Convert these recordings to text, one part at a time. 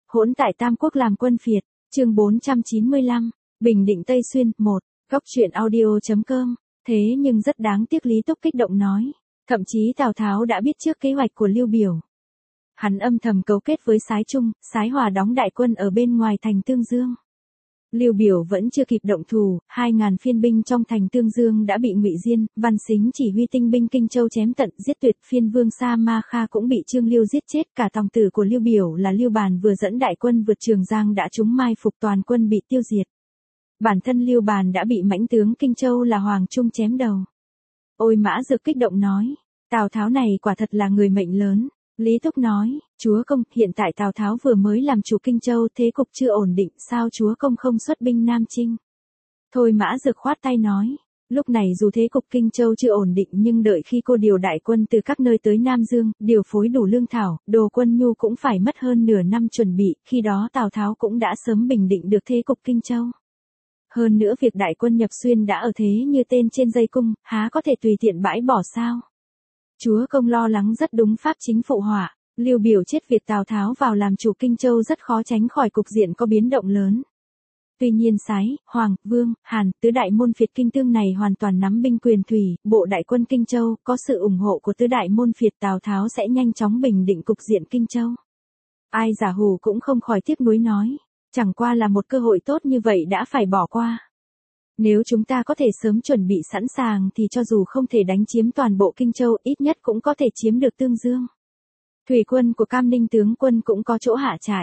Hỗn tại Tam Quốc làm quân phiệt, chương 495, Bình Định Tây Xuyên, 1, góc truyện audio.com, thế nhưng rất đáng tiếc Lý Túc kích động nói, thậm chí Tào Tháo đã biết trước kế hoạch của Lưu Biểu. Hắn âm thầm cấu kết với Sái Trung, Sái Hòa đóng đại quân ở bên ngoài thành Tương Dương. Lưu Biểu vẫn chưa kịp động thủ, 2.000 phiên binh trong thành Tương Dương đã bị Ngụy Diên, Văn Sính chỉ huy tinh binh Kinh Châu chém tận giết tuyệt. Phiên vương Sa Ma Kha cũng bị Trương Liêu giết chết. Cả tòng tử của Lưu Biểu là Lưu Bàn vừa dẫn đại quân vượt Trường Giang đã trúng mai phục, toàn quân bị tiêu diệt. Bản thân Lưu Bàn đã bị mãnh tướng Kinh Châu là Hoàng Trung chém đầu. Ôi Mã Dực kích động nói, Tào Tháo này quả thật là người mệnh lớn. Lý Túc nói, chúa công, hiện tại Tào Tháo vừa mới làm chủ Kinh Châu, thế cục chưa ổn định, sao chúa công không xuất binh Nam Chinh? Thôi Mã Dực khoát tay nói, lúc này dù thế cục Kinh Châu chưa ổn định nhưng đợi khi cô điều đại quân từ các nơi tới Nam Dương, điều phối đủ lương thảo, đồ quân nhu cũng phải mất hơn nửa năm chuẩn bị, khi đó Tào Tháo cũng đã sớm bình định được thế cục Kinh Châu. Hơn nữa việc đại quân nhập xuyên đã ở thế như tên trên dây cung, há có thể tùy tiện bãi bỏ sao? Chúa công lo lắng rất đúng, pháp chính phụ họa. Lưu Biểu chết, việc Tào Tháo vào làm chủ Kinh Châu rất khó tránh khỏi cục diện có biến động lớn. Tuy nhiên Sái, Hoàng, Vương, Hàn, tứ đại môn phiệt Kinh Tương này hoàn toàn nắm binh quyền thủy, bộ đại quân Kinh Châu, có sự ủng hộ của tứ đại môn phiệt, Tào Tháo sẽ nhanh chóng bình định cục diện Kinh Châu. Ai Giả Hủ cũng không khỏi tiếc nuối nói, chẳng qua là một cơ hội tốt như vậy đã phải bỏ qua. Nếu chúng ta có thể sớm chuẩn bị sẵn sàng thì cho dù không thể đánh chiếm toàn bộ Kinh Châu, ít nhất cũng có thể chiếm được Tương Dương. Thủy quân của Cam Ninh tướng quân cũng có chỗ hạ trại.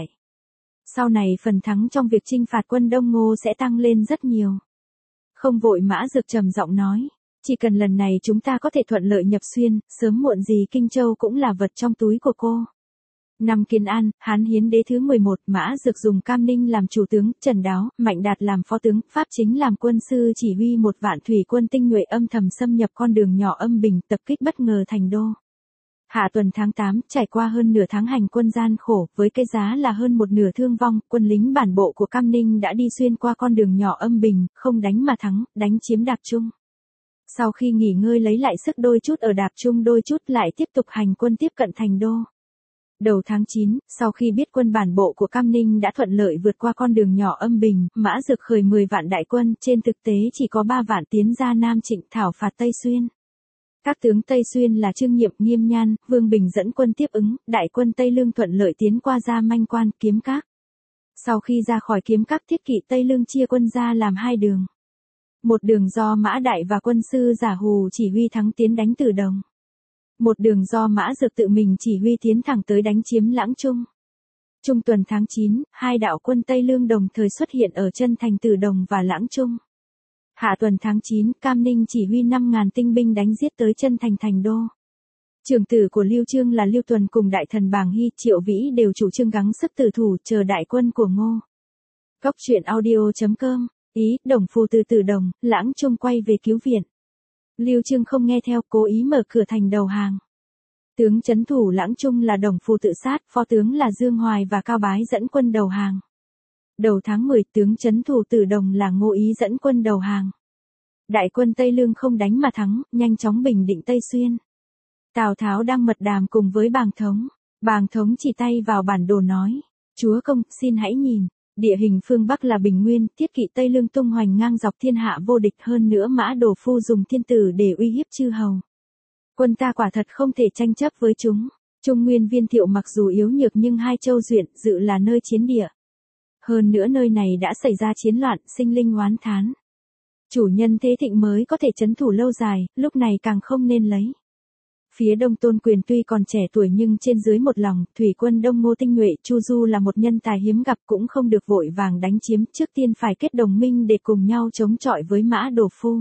Sau này phần thắng trong việc chinh phạt quân Đông Ngô sẽ tăng lên rất nhiều. Không vội, Mã Dực trầm giọng nói, chỉ cần lần này chúng ta có thể thuận lợi nhập xuyên, sớm muộn gì Kinh Châu cũng là vật trong túi của cô. Năm Kiến An, Hán Hiến đế thứ 11, Mã Dực dùng Cam Ninh làm chủ tướng, Trần Đáo, Mạnh Đạt làm phó tướng, Pháp Chính làm quân sư chỉ huy 1 vạn thủy quân tinh nhuệ âm thầm xâm nhập con đường nhỏ Âm Bình, tập kích bất ngờ thành đô. Hạ tuần tháng 8, trải qua hơn nửa tháng hành quân gian khổ, với cái giá là hơn một nửa thương vong, quân lính bản bộ của Cam Ninh đã đi xuyên qua con đường nhỏ Âm Bình, không đánh mà thắng, đánh chiếm Đạp Trung. Sau khi nghỉ ngơi lấy lại sức đôi chút ở Đạp Trung, đôi chút lại tiếp tục hành quân tiếp cận thành đô. Đầu tháng 9, sau khi biết quân bản bộ của Cam Ninh đã thuận lợi vượt qua con đường nhỏ Âm Bình, Mã Dực khởi 10 vạn đại quân, trên thực tế chỉ có 3 vạn tiến ra Nam Trịnh thảo phạt Tây Xuyên. Các tướng Tây Xuyên là Trương Nhiệm, Nghiêm Nhan, Vương Bình dẫn quân tiếp ứng, đại quân Tây Lương thuận lợi tiến qua Gia Manh Quan, Kiếm Các. Sau khi ra khỏi Kiếm Các, Thiết Kỵ Tây Lương chia quân ra làm 2 đường. Một đường do Mã Đại và quân sư Giả Hù chỉ huy thắng tiến đánh Từ Đồng. Một đường do Mã Dực tự mình chỉ huy tiến thẳng tới đánh chiếm Lãng Trung. Trung tuần tháng 9, 2 đạo quân Tây Lương đồng thời xuất hiện ở chân thành Từ Đồng và Lãng Trung. Hạ tuần tháng 9, Cam Ninh chỉ huy 5.000 tinh binh đánh giết tới chân thành thành đô. Trưởng tử của Lưu Chương là Lưu Tuần cùng đại thần Bàng Hy, Triệu Vĩ đều chủ trương gắng sức tử thủ chờ đại quân của Ngô. Góc truyện audio.com, ý, Đồng Phù từ Từ Đồng, Lãng Trung quay về cứu viện. Lưu Chương không nghe theo, cố ý mở cửa thành đầu hàng. Tướng trấn thủ Lãng Trung là Đồng Phù tự sát, phó tướng là Dương Hoài và Cao Bái dẫn quân đầu hàng. Đầu tháng 10, tướng trấn thủ Từ Đồng là Ngô Ý dẫn quân đầu hàng. Đại quân Tây Lương không đánh mà thắng, nhanh chóng bình định Tây Xuyên. Tào Tháo đang mật đàm cùng với Bàng Thống. Bàng Thống chỉ tay vào bản đồ nói, chúa công, xin hãy nhìn. Địa hình phương Bắc là Bình Nguyên, Thiết Kỵ Tây Lương tung hoành ngang dọc thiên hạ vô địch, hơn nữa Mã Đồ Phu dùng thiên tử để uy hiếp chư hầu. Quân ta quả thật không thể tranh chấp với chúng. Trung Nguyên Viên Thiệu mặc dù yếu nhược nhưng Hai Châu Duyện dự là nơi chiến địa. Hơn nữa nơi này đã xảy ra chiến loạn, sinh linh oán thán. Chủ nhân Thế Thịnh mới có thể trấn thủ lâu dài, lúc này càng không nên lấy. Phía Đông Tôn Quyền tuy còn trẻ tuổi nhưng trên dưới một lòng, thủy quân Đông Ngô tinh nhuệ, Chu Du là một nhân tài hiếm gặp, cũng không được vội vàng đánh chiếm, trước tiên phải kết đồng minh để cùng nhau chống chọi với Mã Đồ Phu.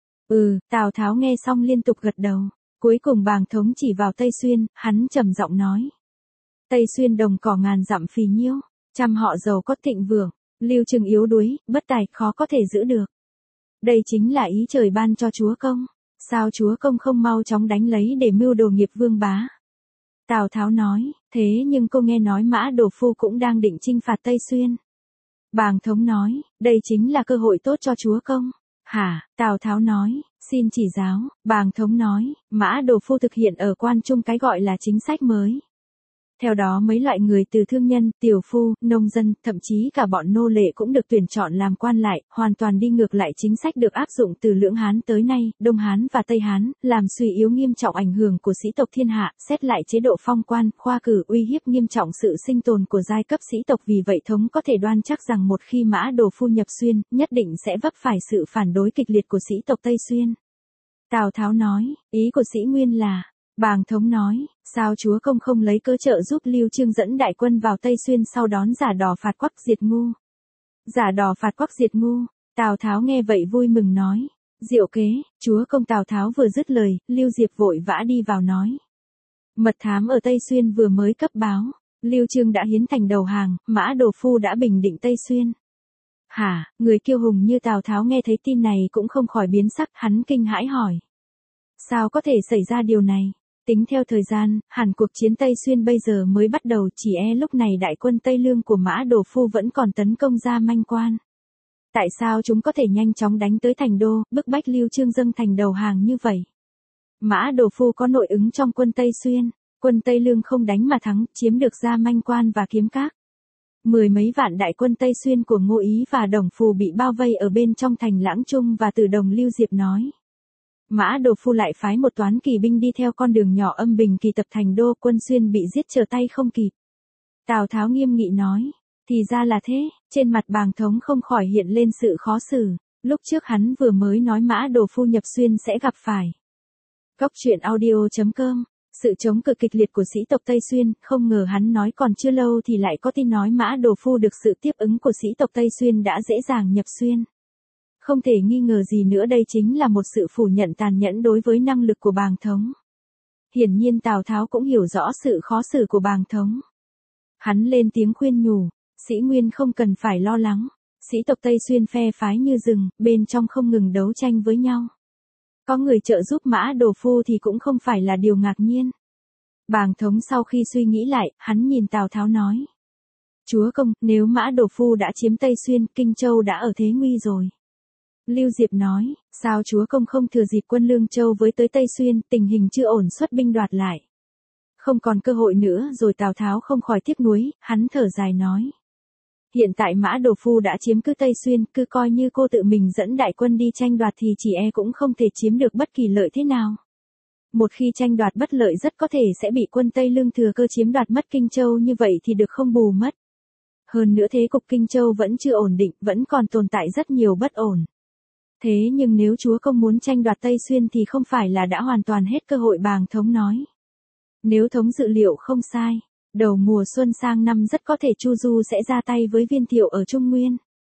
Tào Tháo nghe xong liên tục gật đầu. Cuối cùng Bàng Thống chỉ vào Tây Xuyên, hắn trầm giọng nói. Tây Xuyên đồng cỏ ngàn dặm phì nhiêu, trăm họ giàu có thịnh vượng, Lưu Chương yếu đuối, bất tài, khó có thể giữ được. Đây chính là ý trời ban cho chúa công. Sao chúa công không mau chóng đánh lấy để mưu đồ nghiệp vương bá? Tào Tháo nói, thế nhưng cô nghe nói Mã Đồ Phu cũng đang định chinh phạt Tây Xuyên. Bàng Thống nói, đây chính là cơ hội tốt cho chúa công. Hả? Tào Tháo nói, xin chỉ giáo. Bàng Thống nói, Mã Đồ Phu thực hiện ở Quan Trung cái gọi là chính sách mới. Theo đó mấy loại người từ thương nhân, tiểu phu, nông dân, thậm chí cả bọn nô lệ cũng được tuyển chọn làm quan lại, hoàn toàn đi ngược lại chính sách được áp dụng từ Lưỡng Hán tới nay, Đông Hán và Tây Hán, làm suy yếu nghiêm trọng ảnh hưởng của sĩ tộc thiên hạ, xét lại chế độ phong quan, khoa cử uy hiếp nghiêm trọng sự sinh tồn của giai cấp sĩ tộc. Vì vậy Thống có thể đoan chắc rằng một khi Mã Đồ Phu nhập Xuyên, nhất định sẽ vấp phải sự phản đối kịch liệt của sĩ tộc Tây Xuyên. Tào Tháo nói, ý của Sĩ Nguyên là, Bàng Thống nói, sao chúa công không lấy cớ trợ giúp Lưu Chương dẫn đại quân vào Tây Xuyên sau đón giả đò phạt Quắc diệt ngu. Giả đò phạt Quắc diệt ngu, Tào Tháo nghe vậy vui mừng nói, diệu kế, chúa công. Tào Tháo vừa dứt lời, Lưu Diệp vội vã đi vào nói. Mật thám ở Tây Xuyên vừa mới cấp báo, Lưu Chương đã hiến thành đầu hàng, Mã Đồ Phu đã bình định Tây Xuyên. Hả, người kiêu hùng như Tào Tháo nghe thấy tin này cũng không khỏi biến sắc, hắn kinh hãi hỏi. Sao có thể xảy ra điều này? Tính theo thời gian, hẳn cuộc chiến Tây Xuyên bây giờ mới bắt đầu, chỉ lúc này đại quân Tây Lương của Mã Đồ Phu vẫn còn tấn công ra Manh Quan. Tại sao chúng có thể nhanh chóng đánh tới thành đô, bức bách Lưu Chương dâng thành đầu hàng như vậy? Mã Đồ Phu có nội ứng trong quân Tây Xuyên, quân Tây Lương không đánh mà thắng, chiếm được ra Manh Quan và Kiếm Các. Mười mấy vạn đại quân Tây Xuyên của Ngô Ý và Đồng Phù bị bao vây ở bên trong thành Lãng Trung và Từ Đồng. Lưu Diệp nói. Mã Đồ Phu lại phái một toán kỳ binh đi theo con đường nhỏ âm bình kỳ tập thành đô, quân Xuyên bị giết trở tay không kịp. Tào Tháo nghiêm nghị nói, thì ra là thế, trên mặt Bàng Thống không khỏi hiện lên sự khó xử, lúc trước hắn vừa mới nói Mã Đồ Phu nhập Xuyên sẽ gặp phải. Góc truyện audio.com, sự chống cự kịch liệt của sĩ tộc Tây Xuyên, không ngờ hắn nói còn chưa lâu thì lại có tin nói Mã Đồ Phu được sự tiếp ứng của sĩ tộc Tây Xuyên đã dễ dàng nhập Xuyên. Không thể nghi ngờ gì nữa, đây chính là một sự phủ nhận tàn nhẫn đối với năng lực của Bàng Thống. Hiển nhiên Tào Tháo cũng hiểu rõ sự khó xử của Bàng Thống. Hắn lên tiếng khuyên nhủ, Sĩ Nguyên không cần phải lo lắng, sĩ tộc Tây Xuyên phe phái như rừng, bên trong không ngừng đấu tranh với nhau. Có người trợ giúp Mã Đồ Phu thì cũng không phải là điều ngạc nhiên. Bàng Thống sau khi suy nghĩ lại, hắn nhìn Tào Tháo nói. Chúa công, nếu Mã Đồ Phu đã chiếm Tây Xuyên, Kinh Châu đã ở thế nguy rồi. Lưu Diệp nói, sao chúa công không thừa dịp quân Lương Châu với tới Tây Xuyên, tình hình chưa ổn xuất binh đoạt lại. Không còn cơ hội nữa rồi. Tào Tháo không khỏi tiếc nuối, hắn thở dài nói. Hiện tại Mã Đồ Phu đã chiếm cứ Tây Xuyên, cứ coi như cô tự mình dẫn đại quân đi tranh đoạt thì chỉ cũng không thể chiếm được bất kỳ lợi thế nào. Một khi tranh đoạt bất lợi rất có thể sẽ bị quân Tây Lương thừa cơ chiếm đoạt mất Kinh Châu, như vậy thì được không bù mất. Hơn nữa thế cục Kinh Châu vẫn chưa ổn định, vẫn còn tồn tại rất nhiều bất ổn. Thế nhưng nếu chúa công muốn tranh đoạt Tây Xuyên thì không phải là đã hoàn toàn hết cơ hội. Bàng Thống nói. Nếu Thống dự liệu không sai, đầu mùa xuân sang năm rất có thể Chu Du sẽ ra tay với Viên Thiệu ở Trung Nguyên.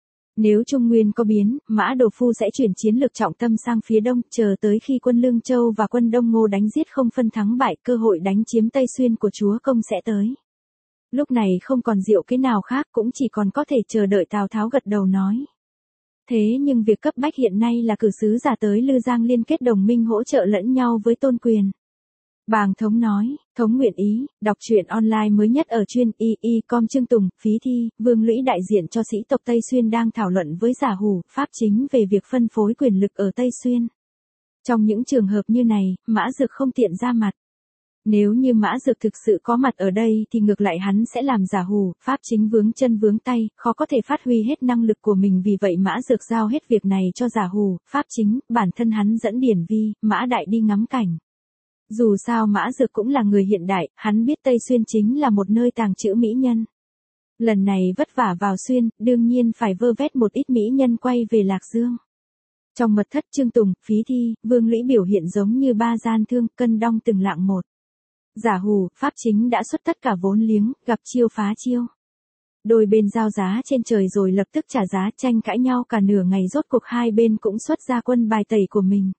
Nếu Trung Nguyên có biến, Mã Đồ Phu sẽ chuyển chiến lược trọng tâm sang phía đông, chờ tới khi quân Lương Châu và quân Đông Ngô đánh giết không phân thắng bại, cơ hội đánh chiếm Tây Xuyên của chúa công sẽ tới. Lúc này không còn diệu kế nào khác, cũng chỉ còn có thể chờ đợi. Tào Tháo gật đầu nói. Thế nhưng việc cấp bách hiện nay là cử sứ giả tới Lư Giang liên kết đồng minh hỗ trợ lẫn nhau với Tôn Quyền. Bàng Thống nói, Thống nguyện ý. Đọc truyện online mới nhất ở chuyên com. Chương Tùng, Phí Thi, Vương Lũy đại diện cho sĩ tộc Tây Xuyên đang thảo luận với Giả Hủ, Pháp Chính về việc phân phối quyền lực ở Tây Xuyên. Trong những trường hợp như này, Mã Dược không tiện ra mặt. Nếu như Mã Dược thực sự có mặt ở đây thì ngược lại hắn sẽ làm Giả Hủ, Pháp Chính vướng chân vướng tay, khó có thể phát huy hết năng lực của mình. Vì vậy Mã Dược giao hết việc này cho Giả Hủ, Pháp Chính, bản thân hắn dẫn Điển Vi, Mã Đại đi ngắm cảnh. Dù sao Mã Dược cũng là người hiện đại, hắn biết Tây Xuyên chính là một nơi tàng trữ mỹ nhân. Lần này vất vả vào Xuyên, đương nhiên phải vơ vét một ít mỹ nhân quay về Lạc Dương. Trong mật thất, Chương Tùng, Phí Thi, Vương Lũy biểu hiện giống như ba gian thương, cân đong từng lạng một. Giả Hủ, Pháp Chính đã xuất tất cả vốn liếng, gặp chiêu phá chiêu. Đôi bên giao giá trên trời rồi lập tức trả giá, tranh cãi nhau cả nửa ngày, rốt cuộc hai bên cũng xuất ra quân bài tẩy của mình.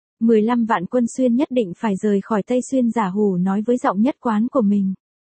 15 vạn quân Xuyên nhất định phải rời khỏi Tây Xuyên. Giả Hủ nói với giọng nhất quán của mình.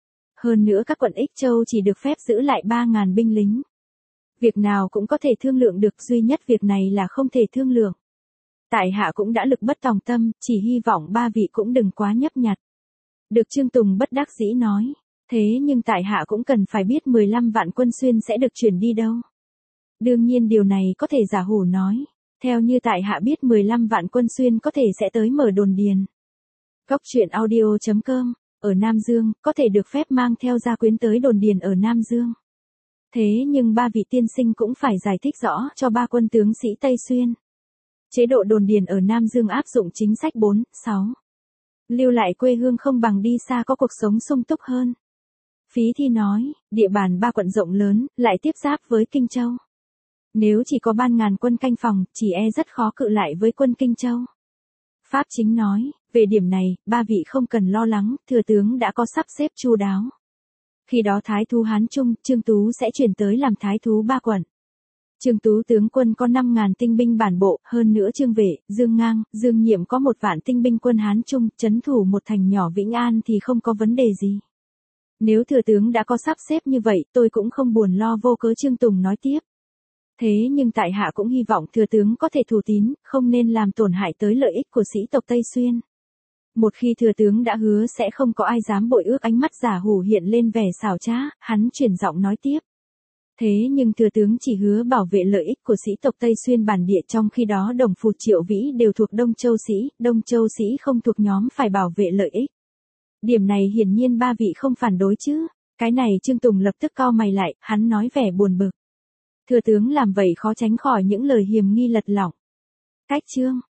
Hơn nữa các quận Ích Châu chỉ được phép giữ lại 3.000 binh lính. Việc nào cũng có thể thương lượng được, duy nhất việc này là không thể thương lượng. Tại hạ cũng đã lực bất tòng tâm, chỉ hy vọng ba vị cũng đừng quá nhấp nhặt. Được. Chương Tùng bất đắc dĩ nói. Thế nhưng tại hạ cũng cần phải biết 15 vạn quân Xuyên sẽ được chuyển đi đâu. Đương nhiên điều này có thể. Giả Hủ nói. Theo như tại hạ biết 15 vạn quân Xuyên có thể sẽ tới mở đồn điền. Góc truyện audio.com ở Nam Dương, có thể được phép mang theo gia quyến tới đồn điền ở Nam Dương. Thế nhưng ba vị tiên sinh cũng phải giải thích rõ cho ba quân tướng sĩ Tây Xuyên. Chế độ đồn điền ở Nam Dương áp dụng chính sách 4, 6. Lưu lại quê hương không bằng đi xa có cuộc sống sung túc hơn. Phí Thi nói, địa bàn ba quận rộng lớn, lại tiếp giáp với Kinh Châu. Nếu chỉ có ban ngàn quân canh phòng, chỉ e rất khó cự lại với quân Kinh Châu. Pháp Chính nói, về điểm này, ba vị không cần lo lắng, thừa tướng đã có sắp xếp chu đáo. Khi đó Thái thú Hán Trung, Trương Tú sẽ chuyển tới làm Thái thú ba quận. Trương Tú tướng quân có 5.000 tinh binh bản bộ, hơn nữa Trương Vệ, Dương Ngang, Dương Nhiệm có 1 vạn tinh binh quân Hán Trung, trấn thủ một thành nhỏ Vĩnh An thì không có vấn đề gì. Nếu thừa tướng đã có sắp xếp như vậy, tôi cũng không buồn lo vô cớ. Trương Tùng nói tiếp. Thế nhưng tại hạ cũng hy vọng thừa tướng có thể thủ tín, không nên làm tổn hại tới lợi ích của sĩ tộc Tây Xuyên. Một khi thừa tướng đã hứa sẽ không có ai dám bội ước. Ánh mắt Giả Hủ hiện lên vẻ xảo trá, hắn chuyển giọng nói tiếp. Thế nhưng thừa tướng chỉ hứa bảo vệ lợi ích của sĩ tộc Tây Xuyên bản địa, trong khi đó Đồng Phù Triệu Vĩ đều thuộc Đông Châu sĩ không thuộc nhóm phải bảo vệ lợi ích. Điểm này hiển nhiên ba vị không phản đối chứ. Cái này Trương Tùng lập tức cau mày lại, hắn nói vẻ buồn bực. Thừa tướng làm vậy khó tránh khỏi những lời hiềm nghi lật lọng. Cách chương